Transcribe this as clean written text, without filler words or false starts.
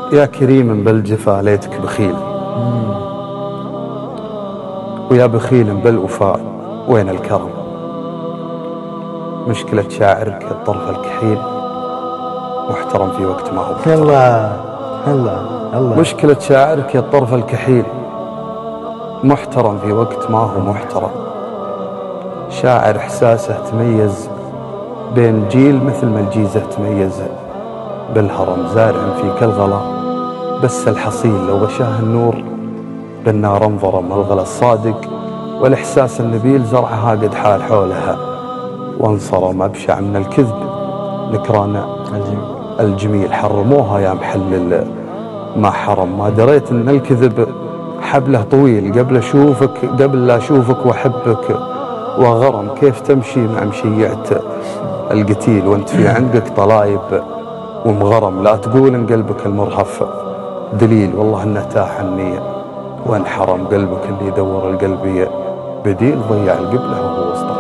يا كريم بالجفا ليتك بخيل، ويا بخيل بالوفاء وين الكرم. مشكلة شاعرك الطرف الكحيل محترم في وقت ما هو محترم. الله مشكلة شاعرك يا الطرف الكحيل محترم في وقت ما هو محترم. شاعر إحساسه تميز بين جيل مثل ما الجيزة تميز بالهرم. زارع في كل غلا بس الحصيل لو غشاه النور بالنار انظرم. الغلا الصادق والإحساس النبيل زرعها قد حال حولها وانصرم. أبشع من الكذب نكران الجميل حرموها يا محلل ما حرم. ما دريت ان الكذب حبله طويل قبل لا اشوفك واحبك وغرم. كيف تمشي مع مشيعة القتيل وانت في عندك طلايب ومغرم. لا تقول ان قلبك المرهف دليل، والله انه تاح النية وانحرم. قلبك اللي يدور القلبية بديل ضيع القبلة وهو وسط